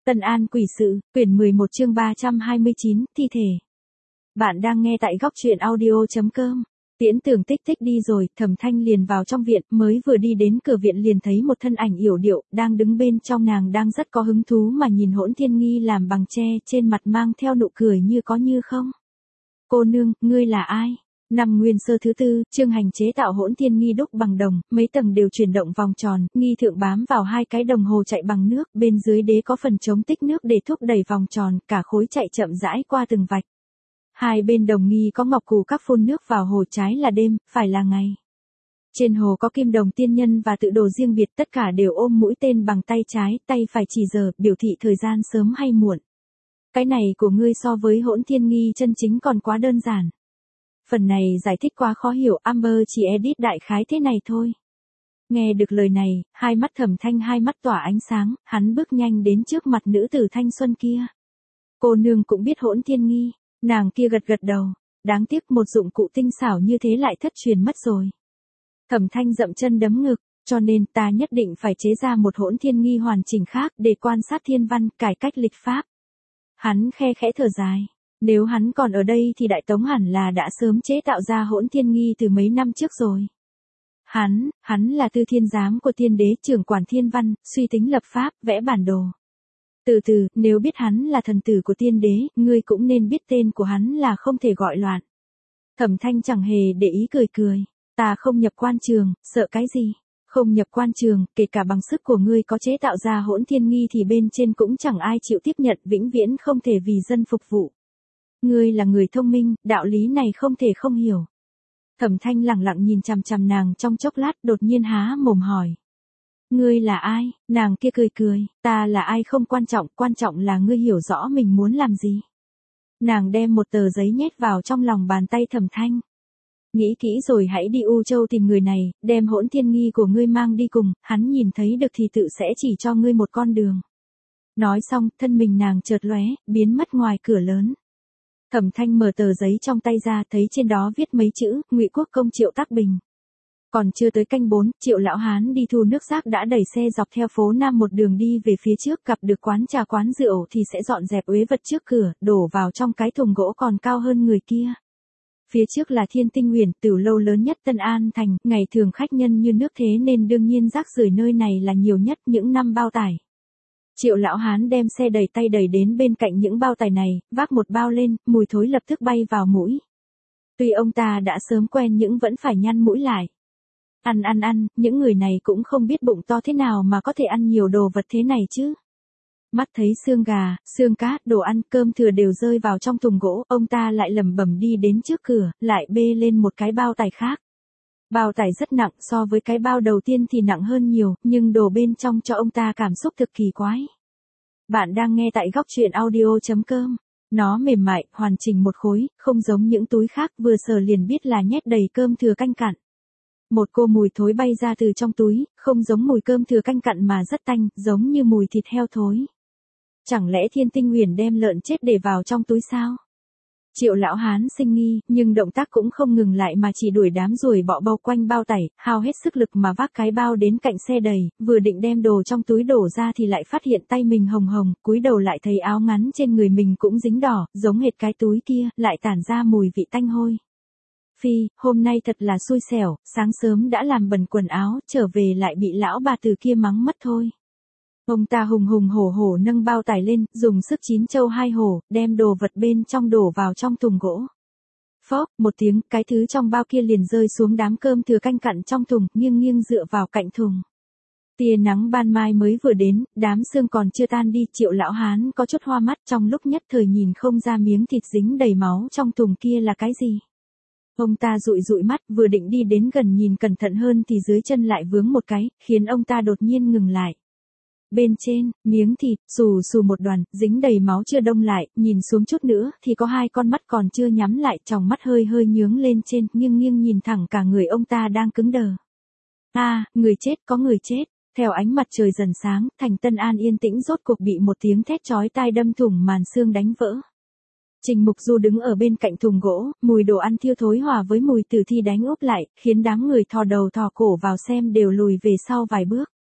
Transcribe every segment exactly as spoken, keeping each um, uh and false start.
Tân An quỷ sự, quyển mười một chương ba trăm hai mươi chín, thi thể. Bạn đang nghe tại góc truyện audio.com. Tiễn Tường tích tích đi rồi, Thẩm Thanh liền vào trong viện, mới vừa đi đến cửa viện liền thấy một thân ảnh yểu điệu, đang đứng bên trong, nàng đang rất có hứng thú mà nhìn Hỗn Thiên Nghi làm bằng tre, trên mặt mang theo nụ cười như có như không. Cô nương, ngươi là ai? Năm nguyên sơ thứ tư, chương hành chế tạo Hỗn Thiên Nghi đúc bằng đồng, mấy tầng đều chuyển động vòng tròn, nghi thượng bám vào hai cái đồng hồ chạy bằng nước, bên dưới đế có phần chống tích nước để thúc đẩy vòng tròn, cả khối chạy chậm rãi qua từng vạch. Hai bên đồng nghi có ngọc cù các phun nước vào hồ, trái là đêm, phải là ngày. Trên hồ có kim đồng tiên nhân và tự đồ riêng biệt, tất cả đều ôm mũi tên bằng tay trái, tay phải chỉ giờ, biểu thị thời gian sớm hay muộn. Cái này của ngươi so với Hỗn Thiên Nghi chân chính còn quá đơn giản. Phần này giải thích quá khó hiểu, Amber chỉ edit đại khái thế này thôi. Nghe được lời này, hai mắt Thẩm Thanh hai mắt tỏa ánh sáng, hắn bước nhanh đến trước mặt nữ tử thanh xuân kia. Cô nương cũng biết Hỗn Thiên Nghi, nàng kia gật gật đầu, đáng tiếc một dụng cụ tinh xảo như thế lại thất truyền mất rồi. Thẩm Thanh dậm chân đấm ngực, cho nên ta nhất định phải chế ra một Hỗn Thiên Nghi hoàn chỉnh khác để quan sát thiên văn, cải cách lịch pháp. Hắn khe khẽ thở dài. Nếu hắn còn ở đây thì Đại Tống hẳn là đã sớm chế tạo ra Hỗn Thiên Nghi từ mấy năm trước rồi. Hắn, hắn là tư thiên giám của tiên đế, trưởng quản thiên văn, suy tính lập pháp, vẽ bản đồ. Từ từ, nếu biết hắn là thần tử của tiên đế, ngươi cũng nên biết tên của hắn là không thể gọi loạn. Thẩm Thanh chẳng hề để ý cười cười. Ta không nhập quan trường, sợ cái gì? Không nhập quan trường, kể cả bằng sức của ngươi có chế tạo ra Hỗn Thiên Nghi thì bên trên cũng chẳng ai chịu tiếp nhận, vĩnh viễn không thể vì dân phục vụ. Ngươi là người thông minh, đạo lý này không thể không hiểu. Thẩm Thanh lặng lặng nhìn chằm chằm nàng trong chốc lát, đột nhiên há mồm hỏi. Ngươi là ai? Nàng kia cười cười, ta là ai không quan trọng, quan trọng là ngươi hiểu rõ mình muốn làm gì. Nàng đem một tờ giấy nhét vào trong lòng bàn tay Thẩm Thanh. Nghĩ kỹ rồi hãy đi U Châu tìm người này, đem Hỗn Thiên Nghi của ngươi mang đi cùng, hắn nhìn thấy được thì tự sẽ chỉ cho ngươi một con đường. Nói xong, thân mình nàng chợt lóe, biến mất ngoài cửa lớn. Thẩm Thanh mở tờ giấy trong tay ra, thấy trên đó viết mấy chữ, Ngụy Quốc công Triệu Tác Bình. Còn chưa tới canh bốn, Triệu lão hán đi thu nước rác đã đẩy xe dọc theo phố Nam một đường đi về phía trước, gặp được quán trà quán rượu thì sẽ dọn dẹp uế vật trước cửa, đổ vào trong cái thùng gỗ còn cao hơn người kia. Phía trước là Thiên Tinh Huyền, tửu lâu lớn nhất Tân An thành, ngày thường khách nhân như nước thế nên đương nhiên rác rưởi nơi này là nhiều nhất, những năm bao tải. Triệu lão hán đem xe đẩy tay đẩy đến bên cạnh những bao tải này, vác một bao lên, mùi thối lập tức bay vào mũi. Tuy ông ta đã sớm quen nhưng vẫn phải nhăn mũi lại. Ăn ăn ăn, những người này cũng không biết bụng to thế nào mà có thể ăn nhiều đồ vật thế này chứ. Mắt thấy xương gà, xương cá, đồ ăn, cơm thừa đều rơi vào trong thùng gỗ, ông ta lại lẩm bẩm đi đến trước cửa, lại bê lên một cái bao tải khác. Bao tải rất nặng, so với cái bao đầu tiên thì nặng hơn nhiều, nhưng đồ bên trong cho ông ta cảm xúc thực kỳ quái. Bạn đang nghe tại góc truyện audio.com. Nó mềm mại, hoàn chỉnh một khối, không giống những túi khác, vừa sờ liền biết là nhét đầy cơm thừa canh cặn. Một cô mùi thối bay ra từ trong túi, không giống mùi cơm thừa canh cặn mà rất tanh, giống như mùi thịt heo thối. Chẳng lẽ Thiên Tinh Huyền đem lợn chết để vào trong túi sao? Triệu lão hán sinh nghi, nhưng động tác cũng không ngừng lại mà chỉ đuổi đám ruồi bọ bao quanh bao tải, hao hết sức lực mà vác cái bao đến cạnh xe đầy, vừa định đem đồ trong túi đổ ra thì lại phát hiện tay mình hồng hồng, cúi đầu lại thấy áo ngắn trên người mình cũng dính đỏ, giống hệt cái túi kia, lại tản ra mùi vị tanh hôi. Phi, hôm nay thật là xui xẻo, sáng sớm đã làm bẩn quần áo, trở về lại bị lão bà từ kia mắng mất thôi. Ông ta hùng hùng hổ hổ nâng bao tải lên, dùng sức chín châu hai hổ, đem đồ vật bên trong đổ vào trong thùng gỗ. Phốc, một tiếng, cái thứ trong bao kia liền rơi xuống đám cơm thừa canh cặn trong thùng, nghiêng nghiêng dựa vào cạnh thùng. Tia nắng ban mai mới vừa đến, đám sương còn chưa tan đi, Triệu lão hán có chút hoa mắt, trong lúc nhất thời nhìn không ra miếng thịt dính đầy máu trong thùng kia là cái gì. Ông ta dụi dụi mắt, vừa định đi đến gần nhìn cẩn thận hơn thì dưới chân lại vướng một cái, khiến ông ta đột nhiên ngừng lại. Bên trên, miếng thịt, xù xù một đoàn, dính đầy máu chưa đông lại, nhìn xuống chút nữa, thì có hai con mắt còn chưa nhắm lại, tròng mắt hơi hơi nhướng lên trên, nghiêng nghiêng nhìn thẳng cả người ông ta đang cứng đờ. A, à, người chết, có người chết. Theo ánh mặt trời dần sáng, thành Tân An yên tĩnh rốt cuộc bị một tiếng thét chói tai đâm thủng màn xương đánh vỡ. Trình Mục Du đứng ở bên cạnh thùng gỗ, mùi đồ ăn thiêu thối hòa với mùi tử thi đánh úp lại, khiến đám người thò đầu thò cổ vào xem đều lùi về sau vài bước.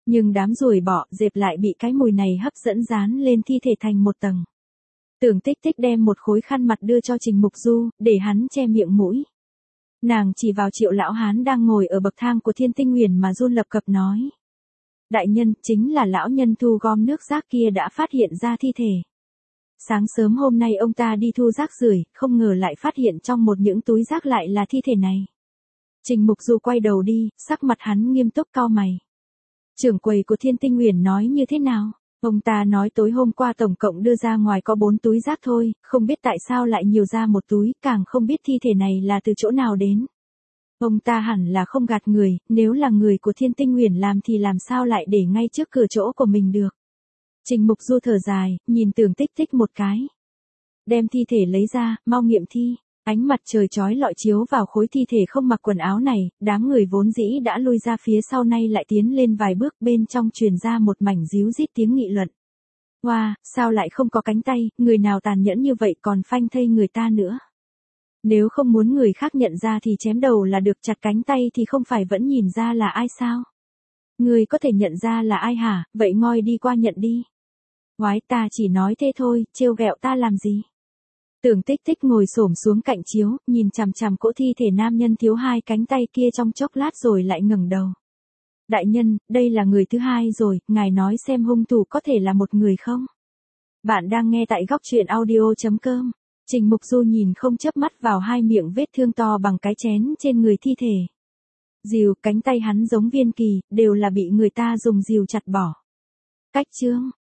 Nhưng đám ruồi bọ, dẹp lại bị cái mùi này hấp dẫn dán lên thi thể thành một tầng. Tưởng Tích Tích đem một khối khăn mặt đưa cho Trình Mục Du, để hắn che miệng mũi. Nàng chỉ vào Triệu lão hán đang ngồi ở bậc thang của Thiên Tinh Nguyền mà run lập cập nói. Đại nhân, chính là lão nhân thu gom nước rác kia đã phát hiện ra thi thể. Sáng sớm hôm nay ông ta đi thu rác rưởi, không ngờ lại phát hiện trong một những túi rác lại là thi thể này. Trình Mục Du quay đầu đi, sắc mặt hắn nghiêm túc cau mày. Trưởng quầy của Thiên Tinh Nguyền nói như thế nào? Ông ta nói tối hôm qua tổng cộng đưa ra ngoài có bốn túi rác thôi, không biết tại sao lại nhiều ra một túi, càng không biết thi thể này là từ chỗ nào đến. Ông ta hẳn là không gạt người, nếu là người của Thiên Tinh Nguyền làm thì làm sao lại để ngay trước cửa chỗ của mình được. Trình Mục Du thở dài, nhìn Tưởng Tích Tích một cái. Đem thi thể lấy ra, mau nghiệm thi. Ánh mặt trời chói lọi chiếu vào khối thi thể không mặc quần áo này, đám người vốn dĩ đã lui ra phía sau nay lại tiến lên vài bước, bên trong truyền ra một mảnh ríu rít tiếng nghị luận. Wow, sao lại không có cánh tay, người nào tàn nhẫn như vậy còn phanh thây người ta nữa. Nếu không muốn người khác nhận ra thì chém đầu là được, chặt cánh tay thì không phải vẫn nhìn ra là ai sao? Người có thể nhận ra là ai hả, vậy ngoi đi qua nhận đi. Oái, ta chỉ nói thế thôi, trêu ghẹo ta làm gì? Tưởng Tích Tích ngồi xổm xuống cạnh chiếu, nhìn chằm chằm cỗ thi thể nam nhân thiếu hai cánh tay kia trong chốc lát rồi lại ngẩng đầu. Đại nhân, đây là người thứ hai rồi, ngài nói xem hung thủ có thể là một người không? Bạn đang nghe tại góc truyện audio chấm com. Trình Mục Du nhìn không chớp mắt vào hai miệng vết thương to bằng cái chén trên người thi thể. Rìu, cánh tay hắn giống viên kỳ, đều là bị người ta dùng rìu chặt bỏ. Cách chương.